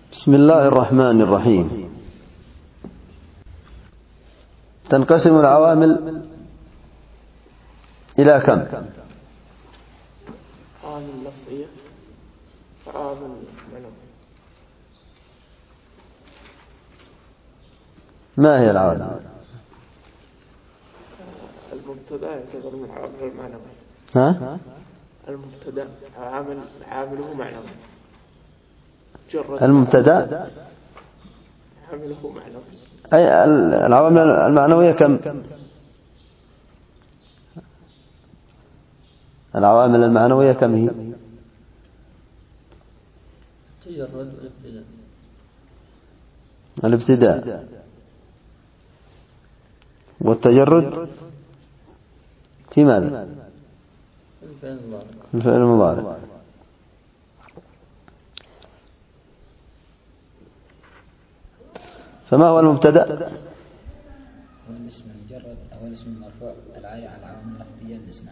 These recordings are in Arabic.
بسم الله الرحمن الرحيم. تنقسم العوامل إلى كم؟ عوامل لفظية وعوامل معنوية. ما هي العوامل؟ المبتدأ يعتبر من العوامل المعنوية. المبتدأ عامله معنوي. المبتدأ عامله معنوي. أي العوامل المعنوية كم؟ العوامل المعنوية كم هي؟ الابتداء والتجرد في ماذا؟ الفعل المضارع. فما هو المبتدأ؟ هو الاسم المجرد أو الاسم المرفوع العالي على العوامل اللفظية الاثنان.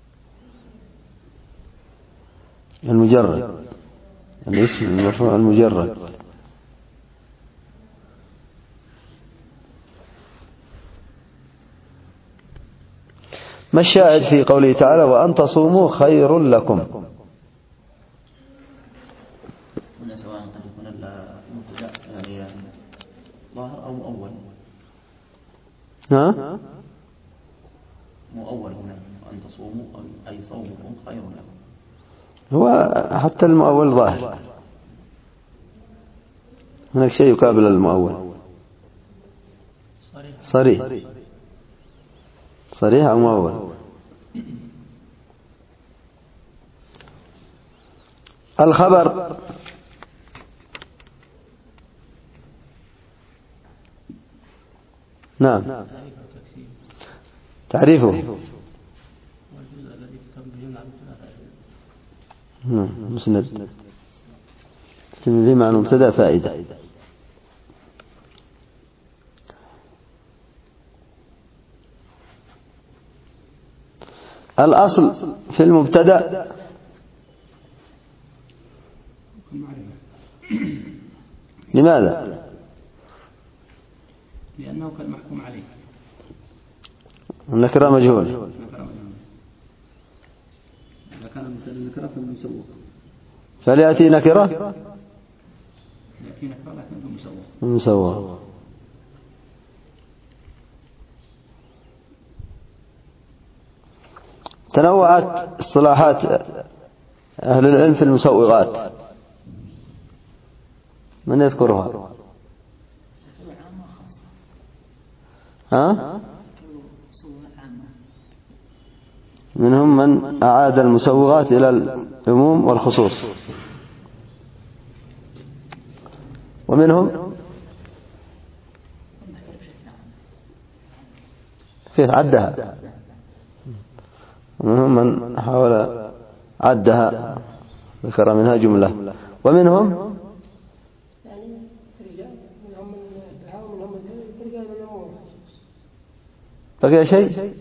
المجرد، الاسم المرفوع المجرد. ما الشاهد في قوله تعالى وأن تصوموا خير لكم؟ هنا سواء قد يكون المبتدأ يعني ظاهر أو مؤول. مؤول هنا وأن تصوموا أي صومكم خير لكم. هو حتى المؤول ظاهر، هناك شيء يقابل المؤول. صريح أو مؤول. الخبر نعم تعريفه مسند في معنى مبتدأ فائدة. الأصل في المبتدأ لماذا؟ لأنه كالمحكوم عليه. النكرة مجهول. إذا كان المبتدأ نكرة فالمسوغ. فليأتي نكرة. يأتي نكرة لكنه مسوغ. تنوعت اصطلاحات أهل العلم في المسوغات، من يذكرها؟ منهم من أعاد المسوغات إلى العموم والخصوص، ومنهم كيف عدها، ومنهم من حاول عدها ذكر منها جملة، ومنهم بقي شيء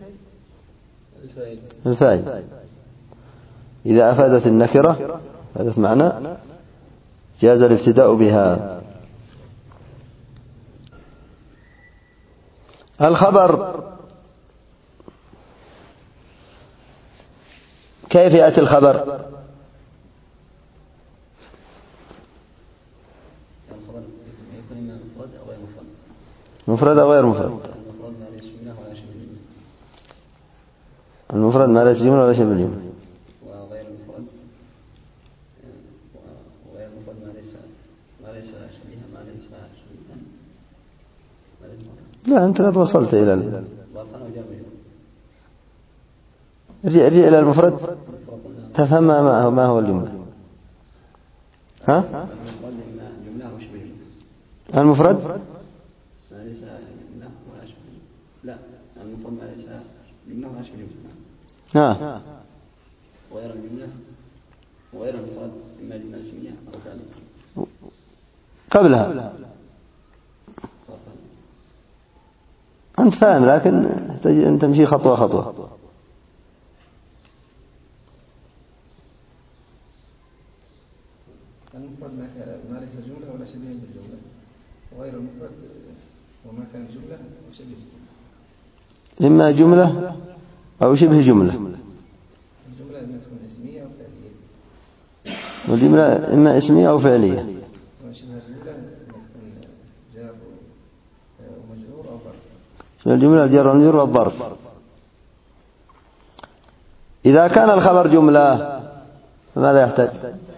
الفائدة. إذا أفادت النكرة أفادت معنى جاز الابتداء بها. الخبر كيف يأتي الخبر؟ مفرد أو غير مفرد؟ المفرد ما ليس جملة ولا شبه الجملة. وغير المفرد ما ليس شبيها لا أنت قد وصلت إلى ارجع إلى المفرد تفهم ما هو الجملة. المفرد ما ليس جملة ولا شبه. لا المفرد ما ليس جملة ولا شبه. غير الجملة وغير المفرد إما جملة اسمية أو فعلية قبلها. أنت فاهم لكن تحتاج أن تمشي خطوة خطوة. المفرد ما ليس جملة ولا شبيه بالجملة، وغير المفرد وما كان جملة وشبيه. إما جملة أو شبه جملة. الجملة إما تكون اسمية أو فعلية. والجملة إما اسمية أو فعلية. وشبه الجملة إما تكون جار ومجرور أو ظرف. شبه الجملة الجار والمجرور والظرف. إذا كان الخبر جملة فماذا يحتاج؟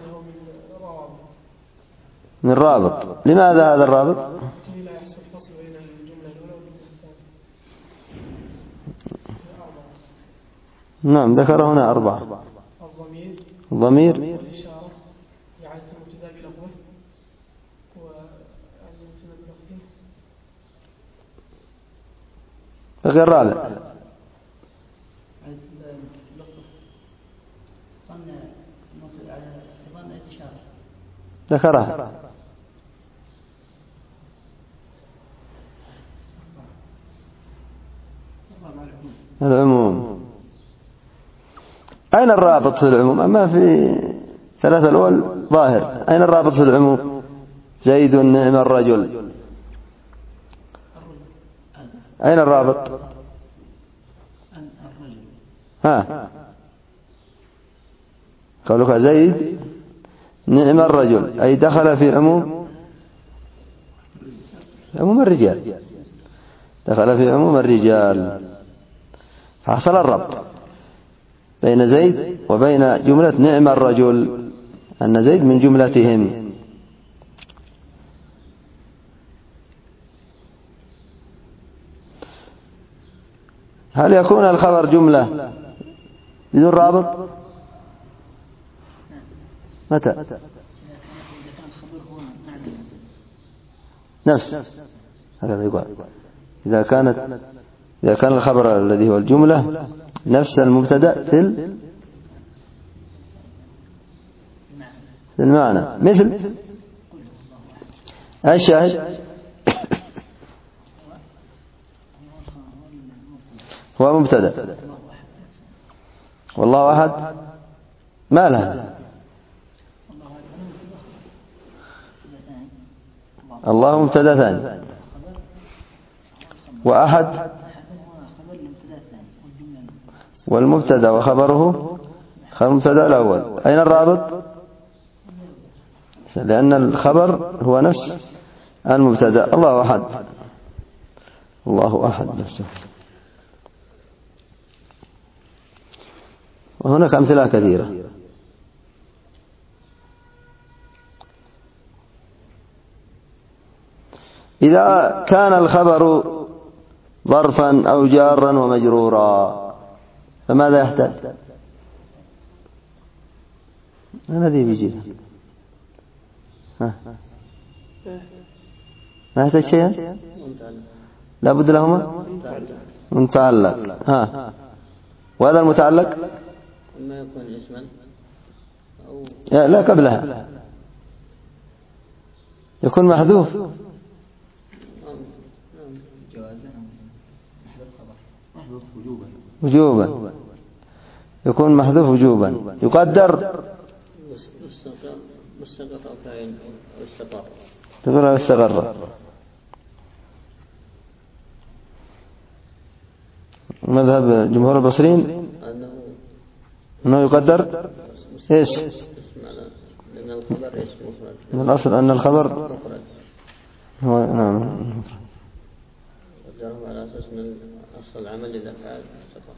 من رابط. لماذا هذا الرابط؟ لا يحصل فصل بين الجملة الأولى والجملة الثانية. نعم ذكر هنا 4. الضمير والإشارة إعادة المبتدأ بلفظه وإعادة المبتدأ بلفظه. بقي الرابع. ذكرها العموم. أين الرابط في العموم؟ أما في 3 الأول ظاهر. أين الرابط في العموم؟ زيد نعم الرجل. أين الرابط؟ ها قولك زيد نعم الرجل أي دخل في عموم الرجال، دخل في عموم الرجال، فحصل الربط بين زيد وبين جملة نعم الرجل، أن زيد من جملتهم. هل يكون الخبر جملة بدون رابط؟ متى؟ نفس هكذا يقال. إذا كان الخبر الذي هو الجملة نفس المبتدأ في المعنى، مثل الشاهد هو مبتدأ والله أحد ما لها الله مبتدأ ثاني وأحد والمبتدأ وخبره خبر المبتدأ الأول. أين الرابط؟ لأن الخبر هو نفس المبتدأ. الله أحد، الله أحد نفسه. وهناك أمثلة كثيرة. إذا كان الخبر ظرفا أو جارا ومجرورا فماذا يحتاج؟ الذي بيجي ما يحتاج شيئا؟ لا بد لهما متعلق. وهذا المتعلق إما يكون اسما أو لا قبلها يكون محذوف وجوبا، يكون محذوف وجوبا، يقدر مستقر أو كائن أو استقر، تقول أو استقر. مذهب جمهور البصريين أنه يقدر إيش؟ لأن الخبر اسم مفرد. من الأصل أن الخبر هو نعم قدره على أساس من أصل العمل إذا فعل استقر.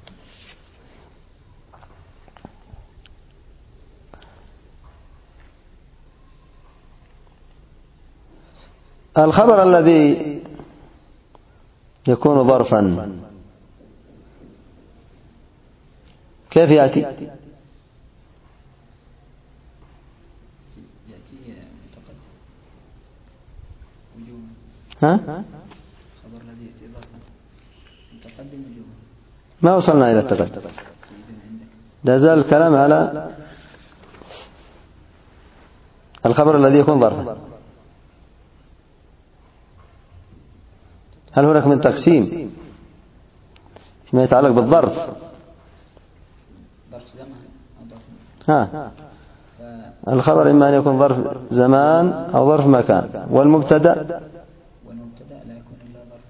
الخبر الذي يكون ظرفا كيف يأتي؟ يأتي متقدم وجوبا. الخبر الذي يأتي ظرفا متقدم وجوبا. ما وصلنا إلى التقدم، لا زال الكلام على الخبر الذي يكون ظرفا. هل هناك من تقسيم فيما يتعلق بالظرف؟ الخبر إما أن يكون ظرف زمان أو ظرف مكان. والمبتدأ لا يكون إلا ظرف.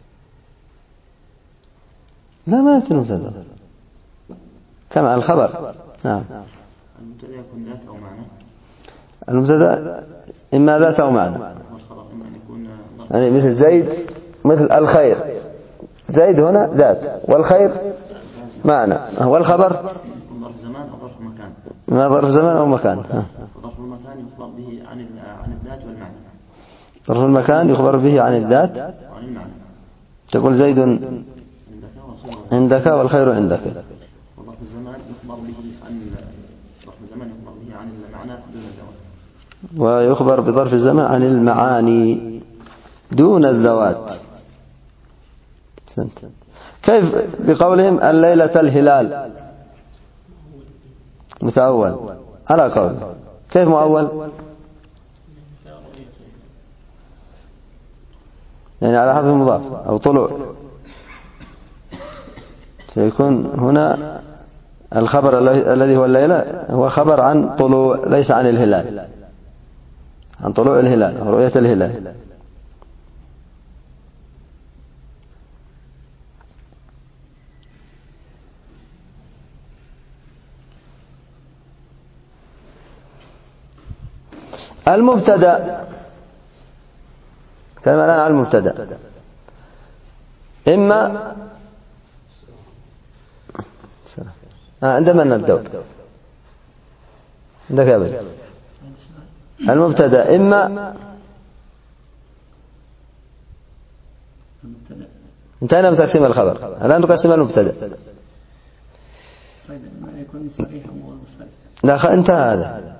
لا، ما يأتي المبتدأ كما الخبر. نعم. المبتدأ يكون ذات أو معنى. المبتدأ إما ذات أو معنى، والخبر إما أن يكون يعني مثل زيد، مثل الخير. زيد هنا ذات، والخير معنى. والخبر ظرف زمان أو ظرف مكان. ما ظرف زمان أو مكان. ظرف المكان يخبر به عن الذات والمعنى. ظرف المكان يخبر به عن الذات وعن المعنى. تقول زيد عندك والخير عندك. وظرف الزمان يخبر به عن المعنى دون الزوات. ويخبر بظرف الزمان عن المعاني دون الذوات. كيف بقولهم الليلة الهلال متأول على قول، كيف مؤول؟ يعني على حذف مضاف أو طلوع، فيكون هنا الخبر الذي هو الليلة هو خبر عن طلوع، ليس عن الهلال، عن طلوع الهلال ورؤية الهلال. المبتدأ، كلمة الآن عن المبتدأ، إما عندما نبدأ عندك يا بني. المبتدأ إما انتهينا من تقسيم الخبر، الآن نقسم المبتدأ. ما يكون صريحا وغير صريح. لا، انتهى هذا.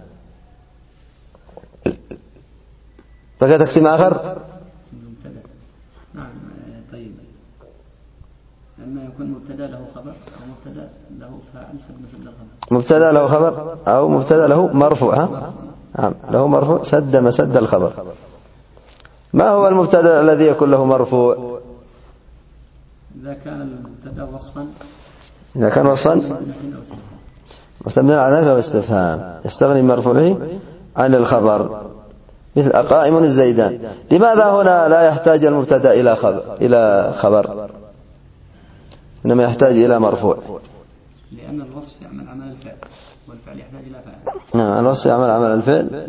بقى تقسيم آخر. نعم. طيب، أما يكون مبتدأ له خبر أو مبتدأ له فاعل سد الخبر. مبتدأ له خبر أو مبتدأ له مرفوع. نعم، له مرفوع سد مسد الخبر. ما هو المبتدأ الذي يكون له مرفوع؟ إذا كان المبتدأ وصفا. إذا كان وصفا مستبنى على نفي واستفهام يستغني مرفوعه عن الخبر، مثل أقائم الزيدان. لماذا هنا لا يحتاج المبتدأ إلى خبر إنما يحتاج إلى مرفوع؟ لأن الوصف يعمل عمل الفعل، والفعل يحتاج إلى فاعل. نعم، الوصف يعمل عمل الفعل،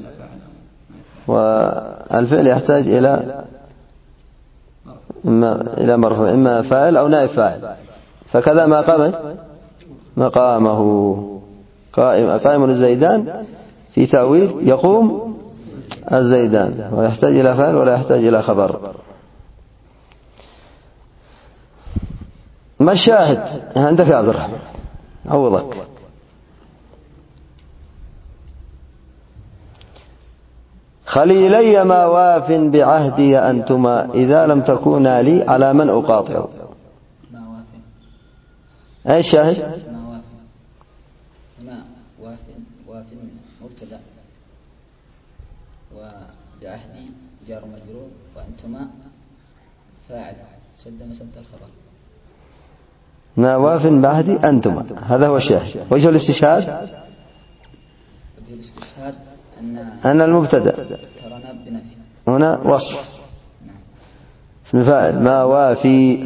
والفعل يحتاج إلى إلى مرفوع، إما فاعل أو نائب فاعل. فكذا مقامه قائم الزيدان في تأويل يقوم الزيدان، ويحتاج إلى فاعل ولا يحتاج إلى خبر. ما الشاهد عندك يا عبد الرحمن؟ عوضك. خليلي ما واف بعهدي أنتما إذا لم تكونا لي على من أقاطع. أي الشاهد؟ ما واف مبتدأ، وبعهدي جار مجرور، وأنتما فاعل سد مسد الخبر. ما واف بعهدي أنتما، هذا هو الشاهد. وجه الاستشهاد أن المبتدأ هنا وصف اسم فاعل ما وافي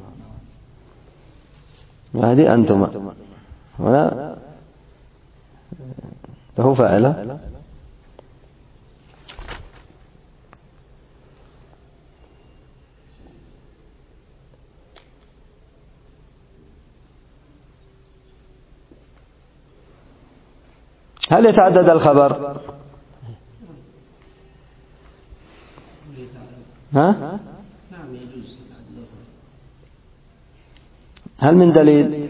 بعهدي أنتما، هنا له فاعل. هل يتعدد الخبر؟ ها؟ نعم يجوز تعدد الخبر. هل من دليل؟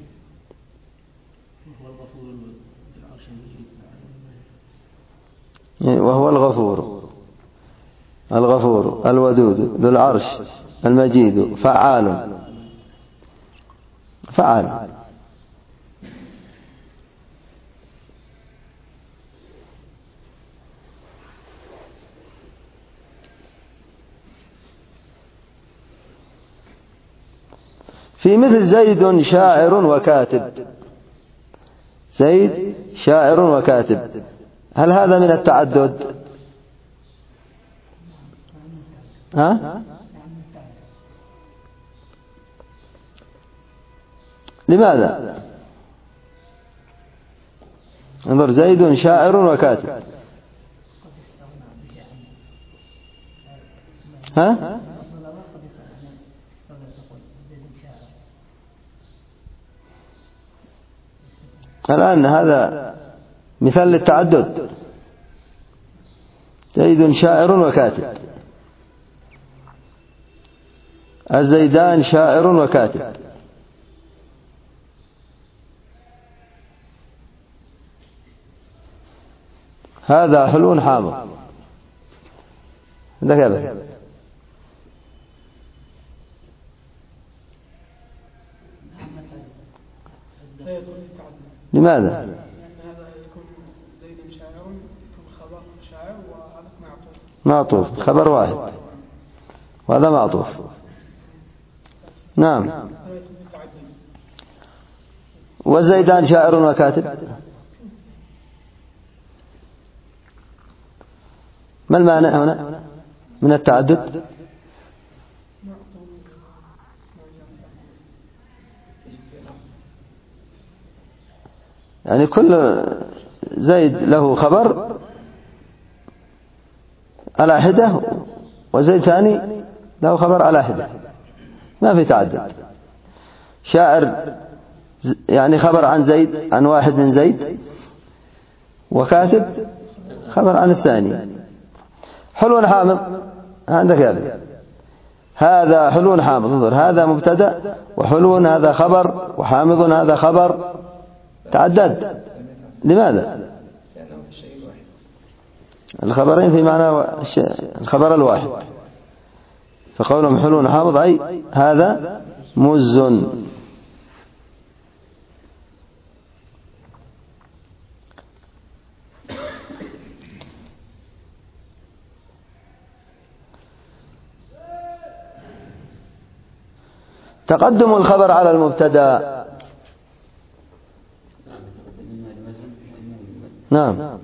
وهو الغفور الودود ذو العرش المجيد فعال. في مثل زيد شاعر وكاتب. زيد شاعر وكاتب، هل هذا من التعدد؟ ها؟ لماذا؟ انظر، زيد شاعر وكاتب. ها؟ الآن هذا مثال للتعدد، زيد شاعر وكاتب، الزيدان شاعر وكاتب. هذا حلو حامض. ده كذا. لماذا؟ لأن هذا يكون زيد شاعر، يكون خبر شاعر، وهذا معطوف خبر واحد، وهذا معطوف. نعم. والزيدان شاعر وكاتب، ما المانع هنا من التعدد؟ يعني كل زيد له خبر على حدة، وزيد ثاني له خبر على حدة، ما في تعدد. شاعر يعني خبر عن زيد، عن واحد من زيد، وكاتب خبر عن الثاني. حلو حامض عندك هذا حلو حامض. انظر، هذا مبتدأ، وحلو هذا خبر، وحامض هذا خبر. تعدد. لماذا؟ الخبرين في معنى الخبر الواحد، فقولهم حلو حامض أي هذا مز. تقدم الخبر على المبتدأ. نعم.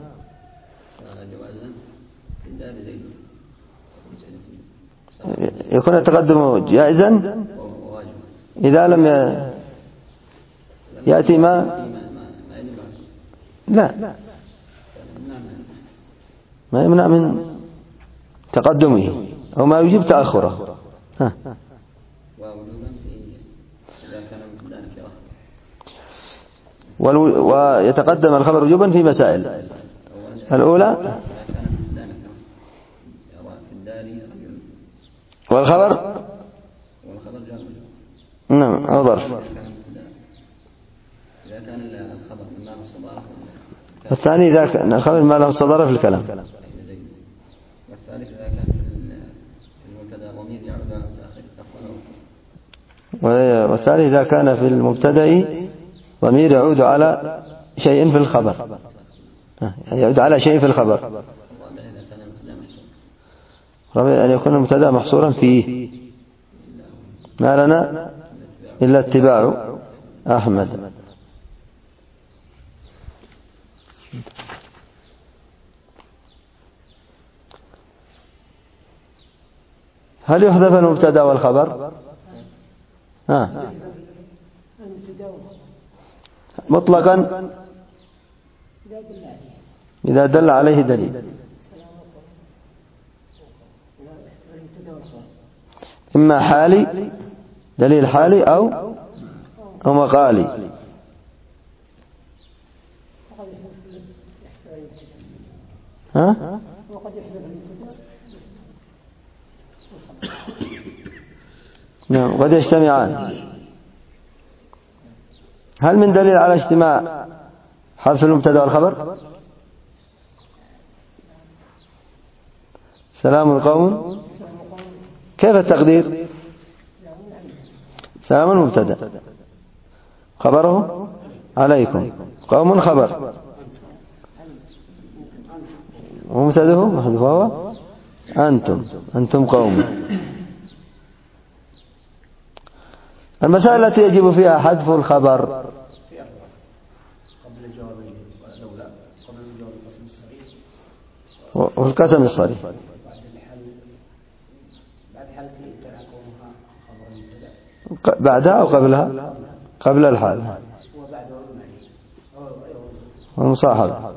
يكون التقدم جائزا إذا لم يأتي ما ما يمنع من تقدمه أو ما يجيب تأخره. ويتقدم الخبر وجوبا في مسائل. الأولى والخبر نعم أو ظرف. الثاني إذا كان الخبر ما له صدر في الكلام. والثالث إذا كان في المبتدأ ضمير يعود على شيء في الخبر، يعود على شيء في الخبر. رابع أن يكون المبتدأ محصورا فيه. ما لنا إلا اتباع أحمد. هل يحذف المبتدأ والخبر؟ مطلقا إذا دل عليه دليل، إما حالي دليل حالي أو مقالي. نعم، قد يجتمعان. هل من دليل على اجتماع حذف المبتدأ والخبر؟ سلام القوم، كيف التقدير؟ سلام المبتدأ، خبره عليكم، قوم خبر، ومبتدأه محذوف هو أنتم قوم. المسائل التي يجب فيها حذف الخبر. والقسم الصريح بعدها أو قبلها؟ قبل الحال والمصاحبة.